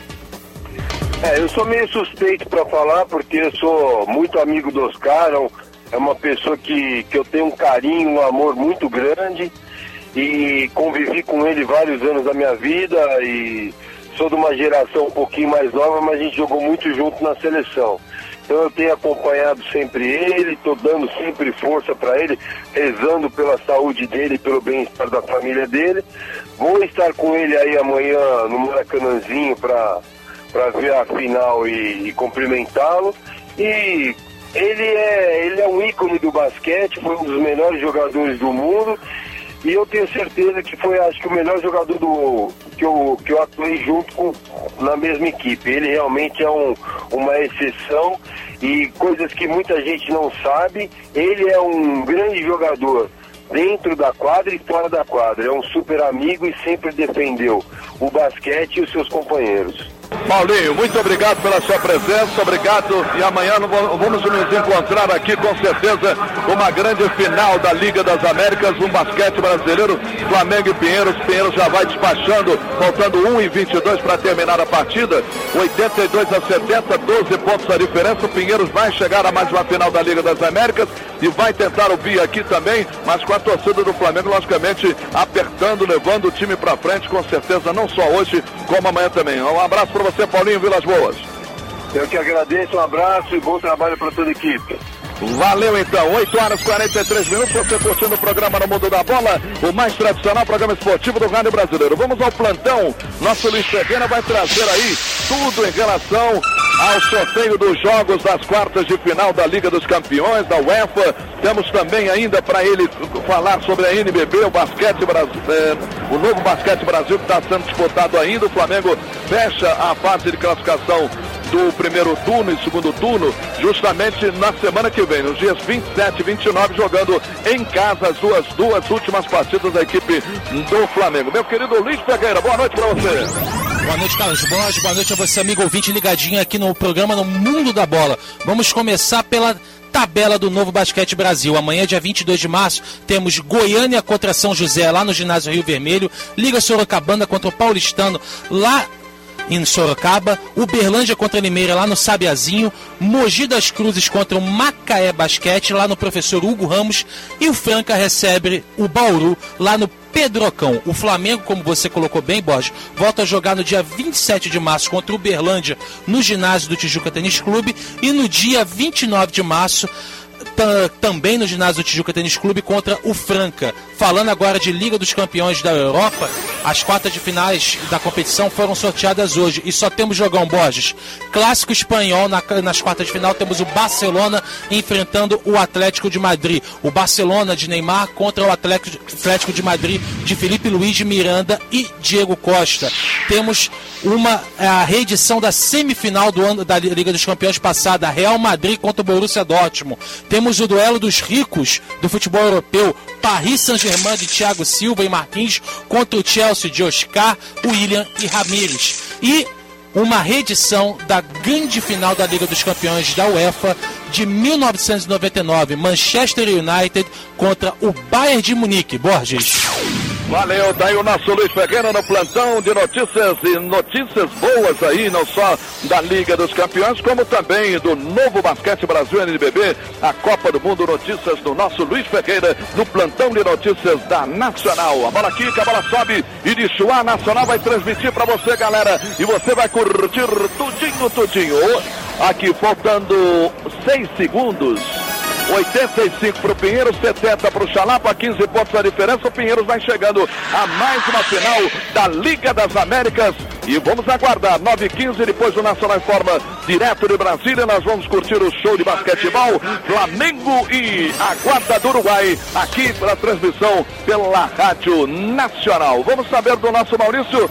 É, eu sou meio suspeito para falar, porque eu sou muito amigo do Oscar, é uma pessoa que, que eu tenho um carinho, um amor muito grande, e convivi com ele vários anos da minha vida, e sou de uma geração um pouquinho mais nova, mas a gente jogou muito junto na seleção. Então eu tenho acompanhado sempre ele, estou dando sempre força para ele, rezando pela saúde dele e pelo bem-estar da família dele. Vou estar com ele aí amanhã no Maracanãzinho para para ver a final e, e cumprimentá-lo. E ele é, ele é um ícone do basquete, foi um dos melhores jogadores do mundo. E eu tenho certeza que foi, acho que, o melhor jogador do, que, eu, que eu atuei junto com, na mesma equipe. Ele realmente é um, uma exceção, e coisas que muita gente não sabe, ele é um grande jogador dentro da quadra e fora da quadra. É um super amigo e sempre defendeu o basquete e os seus companheiros. Paulinho, muito obrigado pela sua presença, obrigado, e amanhã vamos nos encontrar aqui com certeza uma grande final da Liga das Américas, um basquete brasileiro, Flamengo e Pinheiros. Pinheiros já vai despachando, faltando um e vinte e dois para terminar a partida, oitenta e dois a setenta, doze pontos a diferença. O Pinheiros vai chegar a mais uma final da Liga das Américas e vai tentar o bi aqui também, mas com a torcida do Flamengo, logicamente, apertando, levando o time para frente, com certeza, não só hoje, como amanhã também. Um abraço para você, Paulinho, Vilas Boas. Eu que agradeço, um abraço e bom trabalho para toda a equipe. Valeu então, oito horas e quarenta e três minutos, você curtindo o programa No Mundo da Bola, o mais tradicional programa esportivo do Rádio Brasileiro. Vamos ao plantão, nosso Luiz Ferreira vai trazer aí tudo em relação ao sorteio dos jogos das quartas de final da Liga dos Campeões, da UEFA. Temos também ainda para ele falar sobre a N B B, o basquete Brasil, é, o novo basquete Brasil que está sendo disputado ainda. O Flamengo fecha a fase de classificação do primeiro turno e segundo turno, justamente na semana que vem, nos dias vinte e sete e vinte e nove, jogando em casa as duas, duas últimas partidas da equipe do Flamengo. Meu querido Luiz Ferreira, boa noite para você. Boa noite, Carlos Borges, boa noite a você, amigo ouvinte ligadinho aqui no programa No Mundo da Bola. Vamos começar pela tabela do Novo Basquete Brasil. Amanhã, dia vinte e dois de março, temos Goiânia contra São José, lá no ginásio Rio Vermelho, Liga Sorocabana contra o Paulistano, lá em Sorocaba, Uberlândia contra Limeira lá no Sabiazinho, Mogi das Cruzes contra o Macaé Basquete lá no Professor Hugo Ramos, e o Franca recebe o Bauru lá no Pedrocão. O Flamengo, como você colocou bem, Borges, volta a jogar no dia vinte e sete de março contra o Uberlândia no ginásio do Tijuca Tênis Clube, e no dia vinte e nove de março t- também no ginásio do Tijuca Tênis Clube contra o Franca. Falando agora de Liga dos Campeões da Europa, as quartas de finais da competição foram sorteadas hoje e só temos jogão, Borges. Clássico espanhol, na, nas quartas de final temos o Barcelona enfrentando o Atlético de Madrid. O Barcelona de Neymar contra o Atlético, Atlético de Madrid de Felipe Luiz de Miranda e Diego Costa. Temos uma a reedição da semifinal do ano da Liga dos Campeões passada, Real Madrid contra o Borussia Dortmund. Temos o duelo dos ricos do futebol europeu, Paris Saint-Germain de Thiago Silva e Marquinhos contra o Chelsea de Oscar, William e Ramírez. E uma reedição da grande final da Liga dos Campeões da UEFA de mil novecentos e noventa e nove, Manchester United contra o Bayern de Munique. Borges. Valeu, daí o nosso Luiz Ferreira no plantão de notícias e notícias boas aí, não só da Liga dos Campeões, como também do novo Basquete Brasil N B B, a Copa do Mundo, notícias do nosso Luiz Ferreira no plantão de notícias da Nacional. A bola quica, a bola sobe e de Chuá, a Nacional vai transmitir pra você, galera, e você vai curtir tudinho, tudinho. Aqui faltando seis segundos. oitenta e cinco para o Pinheiros, setenta para o Xalapa, quinze pontos a diferença. O Pinheiros vai chegando a mais uma final da Liga das Américas. E vamos aguardar, nove e quinze, depois o Nacional informa direto de Brasília. Nós vamos curtir o show de basquetebol, Flamengo e a Guarda do Uruguai, aqui para transmissão pela Rádio Nacional. Vamos saber do nosso Maurício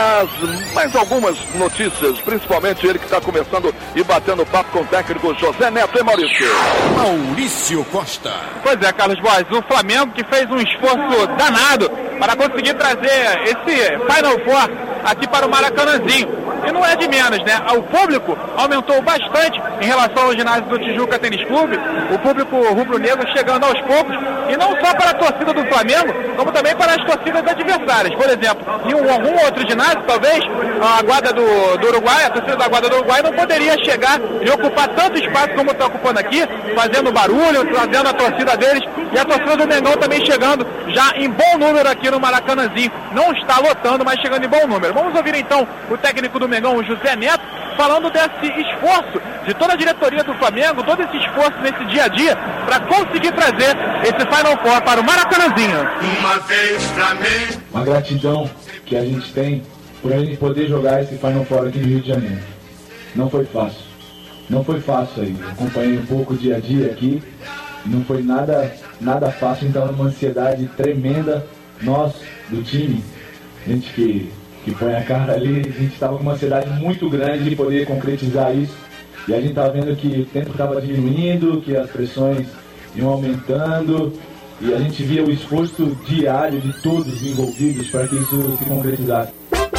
as mais algumas notícias, principalmente ele que está começando e batendo papo com o técnico José Neto. E Maurício? Maurício Costa. Pois é, Carlos Borges, o Flamengo que fez um esforço danado para conseguir trazer esse Final Four aqui para o Maracanãzinho. E não é de menos, né? O público aumentou bastante em relação ao ginásio do Tijuca Tênis Clube. O público rubro-negro chegando aos poucos. E não só para a torcida do Flamengo, como também para as torcidas adversárias. Por exemplo, em um, algum outro ginásio, talvez, a Guarda do, do Uruguai, a torcida da Guarda do Uruguai não poderia chegar e ocupar tanto espaço como está ocupando aqui, fazendo barulho, trazendo a torcida deles. E a torcida do Mengão também chegando já em bom número aqui no Maracanãzinho. Não está lotando, mas chegando em bom número. Vamos ouvir então o técnico do Mengão, o José Neto, falando desse esforço de toda a diretoria do Flamengo, todo esse esforço nesse dia a dia para conseguir trazer esse Final Four para o Maracanãzinho. Uma vez Flamengo. Uma gratidão que a gente tem por a gente poder jogar esse Final Four aqui no Rio de Janeiro. Não foi fácil. Não foi fácil aí. Acompanhei um pouco o dia a dia aqui. Não foi nada, nada fácil, então uma ansiedade tremenda. Nós, do time, gente que, que põe a cara ali, a gente estava com uma ansiedade muito grande de poder concretizar isso. E a gente estava vendo que o tempo estava diminuindo, que as pressões iam aumentando. E a gente via o esforço diário de todos envolvidos para que isso se concretizasse.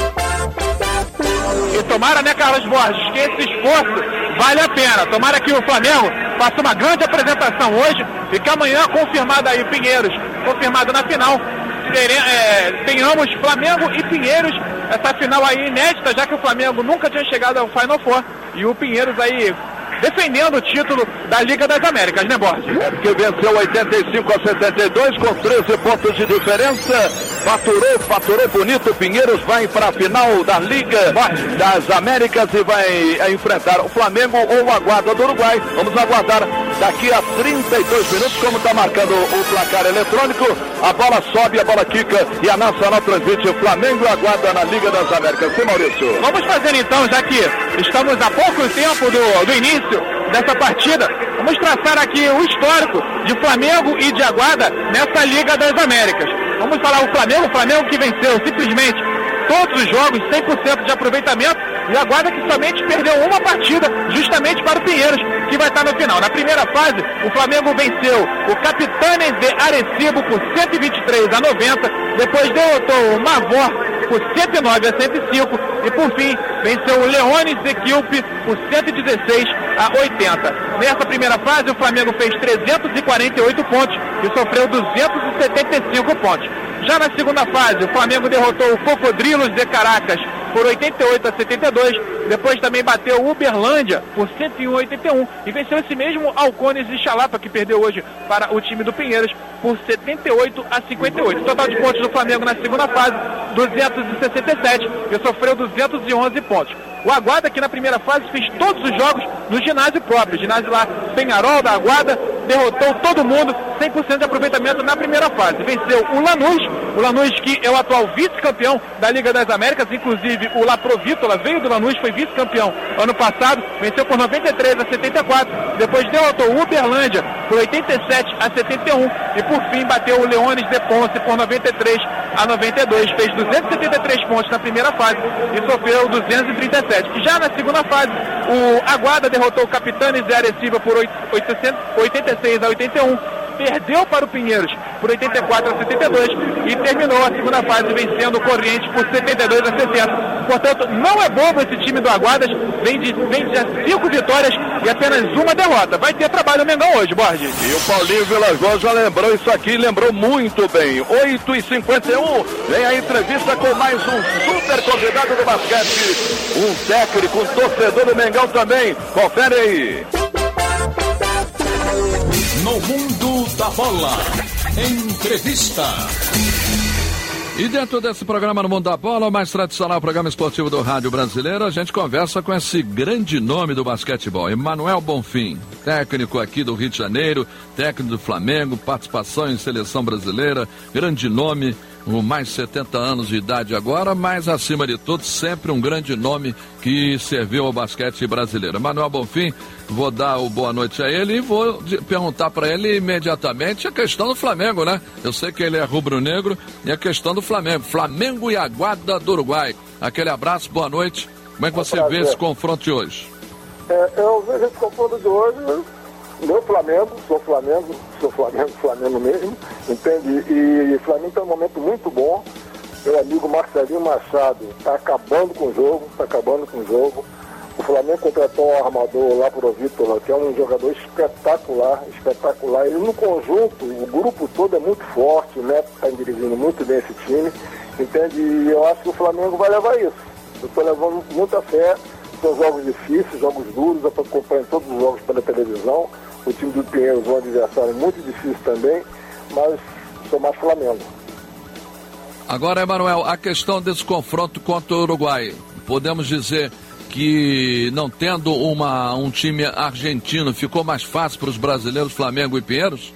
E tomara, né, Carlos Borges, que esse esforço vale a pena. Tomara que o Flamengo faça uma grande apresentação hoje e que amanhã, confirmado aí Pinheiros, confirmado na final, tere, é, tenhamos Flamengo e Pinheiros, essa final aí inédita, já que o Flamengo nunca tinha chegado ao Final Four e o Pinheiros aí defendendo o título da Liga das Américas, né, Borges? É porque venceu oitenta e cinco a setenta e dois com treze pontos de diferença. Faturou, faturou bonito. O Pinheiros vai para a final da Liga das Américas e vai enfrentar o Flamengo ou a Guarda do Uruguai. Vamos aguardar daqui a trinta e dois minutos, como está marcando o placar eletrônico. A bola sobe, a bola quica e a Nacional transmite o Flamengo e a Guarda na Liga das Américas. Sim, Maurício? Vamos fazer então, já que estamos há pouco tempo do, do início dessa partida, vamos traçar aqui o histórico de Flamengo e de Aguada nessa Liga das Américas. Vamos falar o Flamengo, o Flamengo que venceu simplesmente todos os jogos, cem por cento de aproveitamento, e a Aguada que somente perdeu uma partida, justamente para o Pinheiros, que vai estar no final. Na primeira fase, o Flamengo venceu o Capitanes de Arecibo por cento e vinte e três a noventa, depois derrotou o Mavor por cento e nove a cento e cinco e por fim venceu o Leones de Quilpe por cento e dezesseis a oitenta. Nessa primeira fase o Flamengo fez trezentos e quarenta e oito pontos e sofreu duzentos e setenta e cinco pontos. Já na segunda fase o Flamengo derrotou o Cocodrilos de Caracas por oitenta e oito a setenta e dois, depois também bateu o Uberlândia por cento e um a oitenta e um e venceu esse mesmo Alcones de Xalapa, que perdeu hoje para o time do Pinheiros por setenta e oito a cinquenta e oito. O total de pontos do Flamengo na segunda fase, duzentos e sessenta e sete, e sofreu duzentos e onze pontos. O Aguada, que na primeira fase fez todos os jogos no ginásio próprio, ginásio lá Penharol da Aguada, derrotou todo mundo, cem por cento de aproveitamento na primeira fase. Venceu o Lanús, o Lanús que é o atual vice-campeão da Liga das Américas, inclusive o Laprovítola veio do Lanús, foi vice-campeão ano passado, venceu por noventa e três a setenta e quatro, depois derrotou o Uberlândia por oitenta e sete a setenta e um e por fim bateu o Leones de Ponce por noventa e três a noventa e dois, fez duzentos e setenta e três pontos na primeira fase e sofreu duzentos e trinta e sete. Já na segunda fase, o Aguada derrotou o Capitanes de Arecibo por oitenta e seis a oitenta e um, perdeu para o Pinheiros por oitenta e quatro a setenta e dois e terminou a segunda fase vencendo o Corrientes por setenta e dois a sessenta. Portanto, não é bobo esse time do Aguadas, vem de, vem de cinco vitórias e apenas uma derrota. Vai ter trabalho o Mengão hoje, Borges. E o Paulinho Vilas Boas já lembrou isso aqui, lembrou muito bem. oito e cinquenta e um, vem a entrevista com mais um super convidado do basquete, um técnico, um torcedor do Mengão também. Confere aí. No Mundo da Bola, entrevista. E dentro desse programa No Mundo da Bola, o mais tradicional programa esportivo do rádio brasileiro, a gente conversa com esse grande nome do basquetebol, Emanuel Bonfim, técnico aqui do Rio de Janeiro, técnico do Flamengo, participação em seleção brasileira, grande nome, com mais de setenta anos de idade agora, mas acima de tudo sempre um grande nome que serviu ao basquete brasileiro. Emanuel Bonfim, vou dar o boa noite a ele e vou perguntar para ele imediatamente a questão do Flamengo, né? Eu sei que ele é rubro-negro e a questão do Flamengo. Flamengo e Aguada do Uruguai. Aquele abraço, boa noite. Como é que você vê esse confronto de hoje? É, eu vejo esse confronto de hoje, meu Flamengo, sou Flamengo, sou Flamengo, Flamengo mesmo, entende? E o Flamengo está num momento muito bom. Meu amigo Marcelinho Machado está acabando com o jogo, está acabando com o jogo. O Flamengo contratou um armador lá pro Vítor, que é um jogador espetacular, espetacular. E no conjunto, o grupo todo é muito forte, o Neto está dirigindo muito bem esse time, entende? E eu acho que o Flamengo vai levar isso. Eu estou levando muita fé, são jogos difíceis, jogos duros, eu acompanho todos os jogos pela televisão. O time do Pinheiros é um adversário muito difícil também, mas sou mais Flamengo. Agora, Emanuel, a questão desse confronto contra o Uruguai, podemos dizer que não tendo uma, um time argentino, ficou mais fácil para os brasileiros Flamengo e Pinheiros?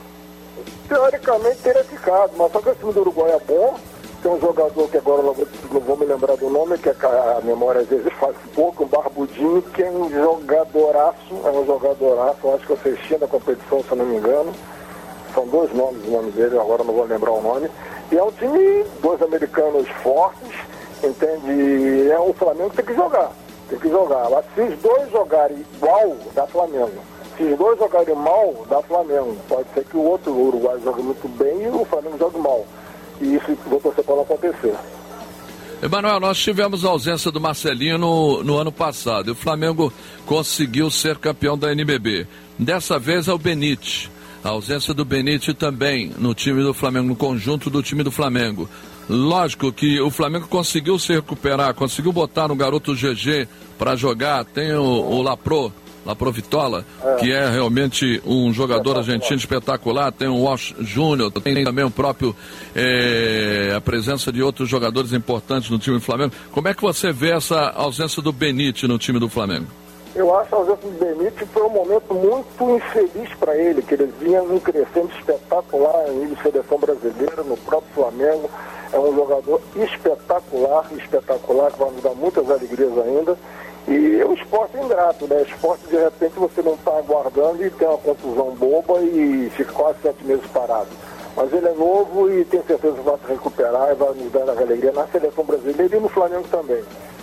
Teoricamente teria ficado, mas só que o time do Uruguai é bom. Tem um jogador que agora não vou, não vou me lembrar do nome, que a memória às vezes faz pouco, um barbudinho, que é um jogadoraço, é um jogadoraço, eu acho que eu assisti na competição, se eu não me engano. São dois nomes, o nome dele, agora não vou lembrar o nome. E é um time, dois americanos fortes, entende? É o Flamengo que tem que jogar, tem que jogar. Mas se os dois jogarem igual, dá Flamengo. Se os dois jogarem mal, dá Flamengo. Pode ser que o outro, o Uruguai, jogue muito bem e o Flamengo jogue mal. E isso vou torcer para não acontecer. Emanuel, nós tivemos a ausência do Marcelinho no, no ano passado. E o Flamengo conseguiu ser campeão da N B B. Dessa vez é o Benite. A ausência do Benite também no time do Flamengo, no conjunto do time do Flamengo. Lógico que o Flamengo conseguiu se recuperar, conseguiu botar no garoto G G para jogar. Tem o, o Lapro. Laprovitola, é. que é realmente um jogador argentino espetacular, tem o Walsh Júnior, tem também o próprio, é, a presença de outros jogadores importantes no time do Flamengo. Como é que você vê essa ausência do Benite no time do Flamengo? Eu acho que a ausência do Benite foi um momento muito infeliz para ele, que ele vinha num crescendo espetacular em nível de seleção brasileira, no próprio Flamengo. É um jogador espetacular, espetacular, que vai nos dar muitas alegrias ainda. E o esporte é ingrato, né? O esporte, de repente, você não está aguardando e tem uma contusão boba e fica quase sete meses parado. Mas ele é novo e tem certeza que vai se recuperar e vai nos dar alegria na seleção brasileira e no Flamengo também.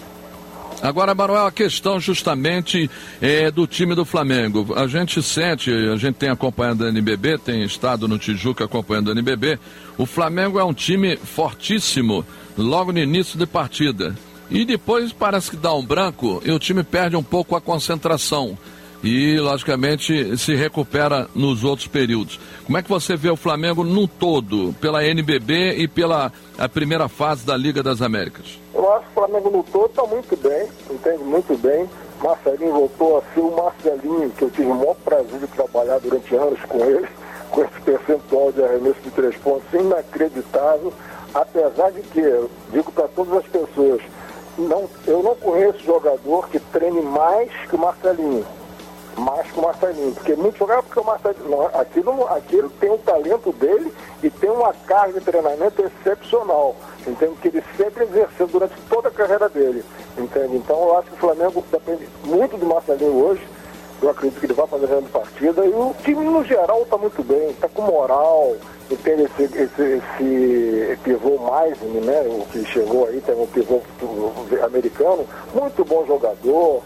Agora, Manuel, a questão justamente é do time do Flamengo. A gente sente, a gente tem acompanhando a N B B, tem estado no Tijuca acompanhando a N B B. O Flamengo é um time fortíssimo logo no início de partida. E depois parece que dá um branco e o time perde um pouco a concentração. E, logicamente, se recupera nos outros períodos. Como é que você vê o Flamengo no todo, pela N B B e pela a primeira fase da Liga das Américas? Eu acho que o Flamengo no todo está muito bem, entende muito bem. Marcelinho voltou a ser o Marcelinho, que eu tive o maior prazer de trabalhar durante anos com ele, com esse percentual de arremesso de três pontos inacreditável. Apesar de que, eu digo para todas as pessoas, Não, eu não conheço jogador que treine mais que o Marcelinho. mais com o Marcelinho, porque muito jogava porque o Marcelinho, não, aquilo, aquilo tem o talento dele e tem uma carga de treinamento excepcional, entende? Que ele sempre exerceu durante toda a carreira dele, entende? Então eu acho que o Flamengo depende muito do Marcelinho hoje, eu acredito que ele vai fazer grande partida, e o time no geral está muito bem, está com moral, entende? Esse, esse, esse pivô mais, né, o que chegou aí, tem um pivô americano, muito bom jogador,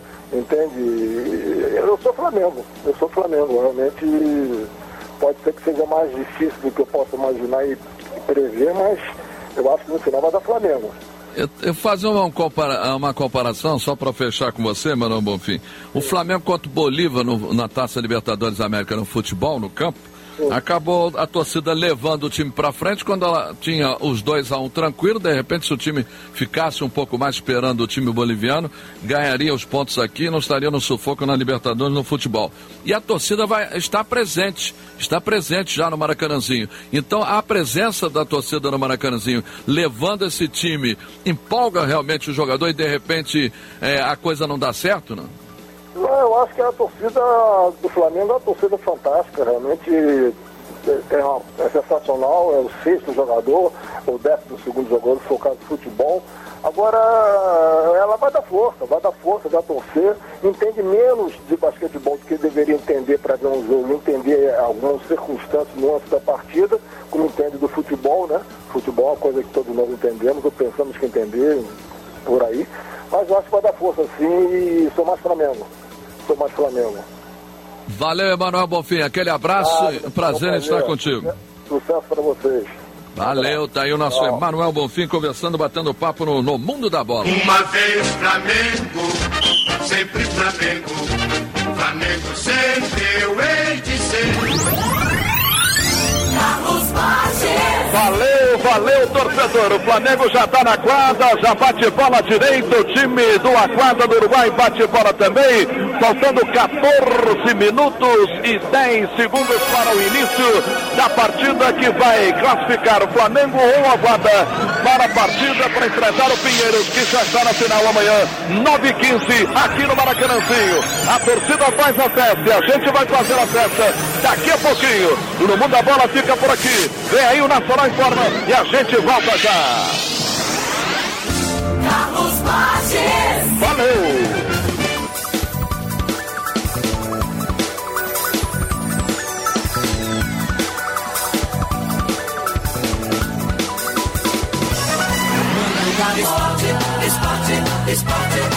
entende? Eu sou Flamengo, eu sou Flamengo, realmente pode ser que seja mais difícil do que eu possa imaginar e prever, mas eu acho que no final vai dar Flamengo. Eu, eu fazer uma, compara, uma comparação, só para fechar com você, Manuel Bonfim. O Flamengo contra o Bolívar no, na Taça Libertadores da América no futebol, no campo, Sim. acabou a torcida levando o time para frente quando ela tinha os dois a um tranquilo. De repente, se o time ficasse um pouco mais esperando o time boliviano, ganharia os pontos aqui e não estaria no sufoco na Libertadores no futebol. E a torcida vai estar presente, está presente já no Maracanãzinho. Então, a presença da torcida no Maracanãzinho, levando esse time, empolga realmente o jogador e de repente é, a coisa não dá certo, não? Não, eu acho que a torcida do Flamengo é uma torcida fantástica, realmente é, uma, é sensacional, é o sexto jogador, o décimo segundo jogador, se for o caso do futebol. Agora, ela vai dar força, vai dar força, vai torcer, entende menos de basquetebol do que deveria entender para ver um jogo, entender algumas circunstâncias, nuances da partida, como entende do futebol, né? Futebol é uma coisa que todos nós entendemos, ou pensamos que entender, por aí. Mas eu acho que vai dar força sim, e sou mais Flamengo. Sou mais Flamengo. Valeu, Emanuel Bonfim. Aquele abraço. Ah, prazer, prazer em estar contigo. Sucesso para vocês. Valeu, tá aí o nosso Tchau. Emanuel Bonfim conversando, batendo papo no, no mundo da bola. Uma vez Flamengo, sempre Flamengo. Flamengo sempre eu hei de ser. Carlos Borges. Valeu, valeu, torcedor. O Flamengo já está na quadra, já bate bola direita. O time do Aguada do Uruguai bate bola também. Faltando quatorze minutos e dez segundos para o início da partida que vai classificar o Flamengo ou a Aguada para a partida para enfrentar o Pinheiros, que já está na final amanhã, nove e quinze, aqui no Maracanãzinho. A torcida faz a festa e a gente vai fazer a festa daqui a pouquinho. O No Mundo da Bola fica por aqui. Vem aí o Nacional Informa e a gente volta já. Carlos Borges. Valeu! Esporte, esporte, esporte.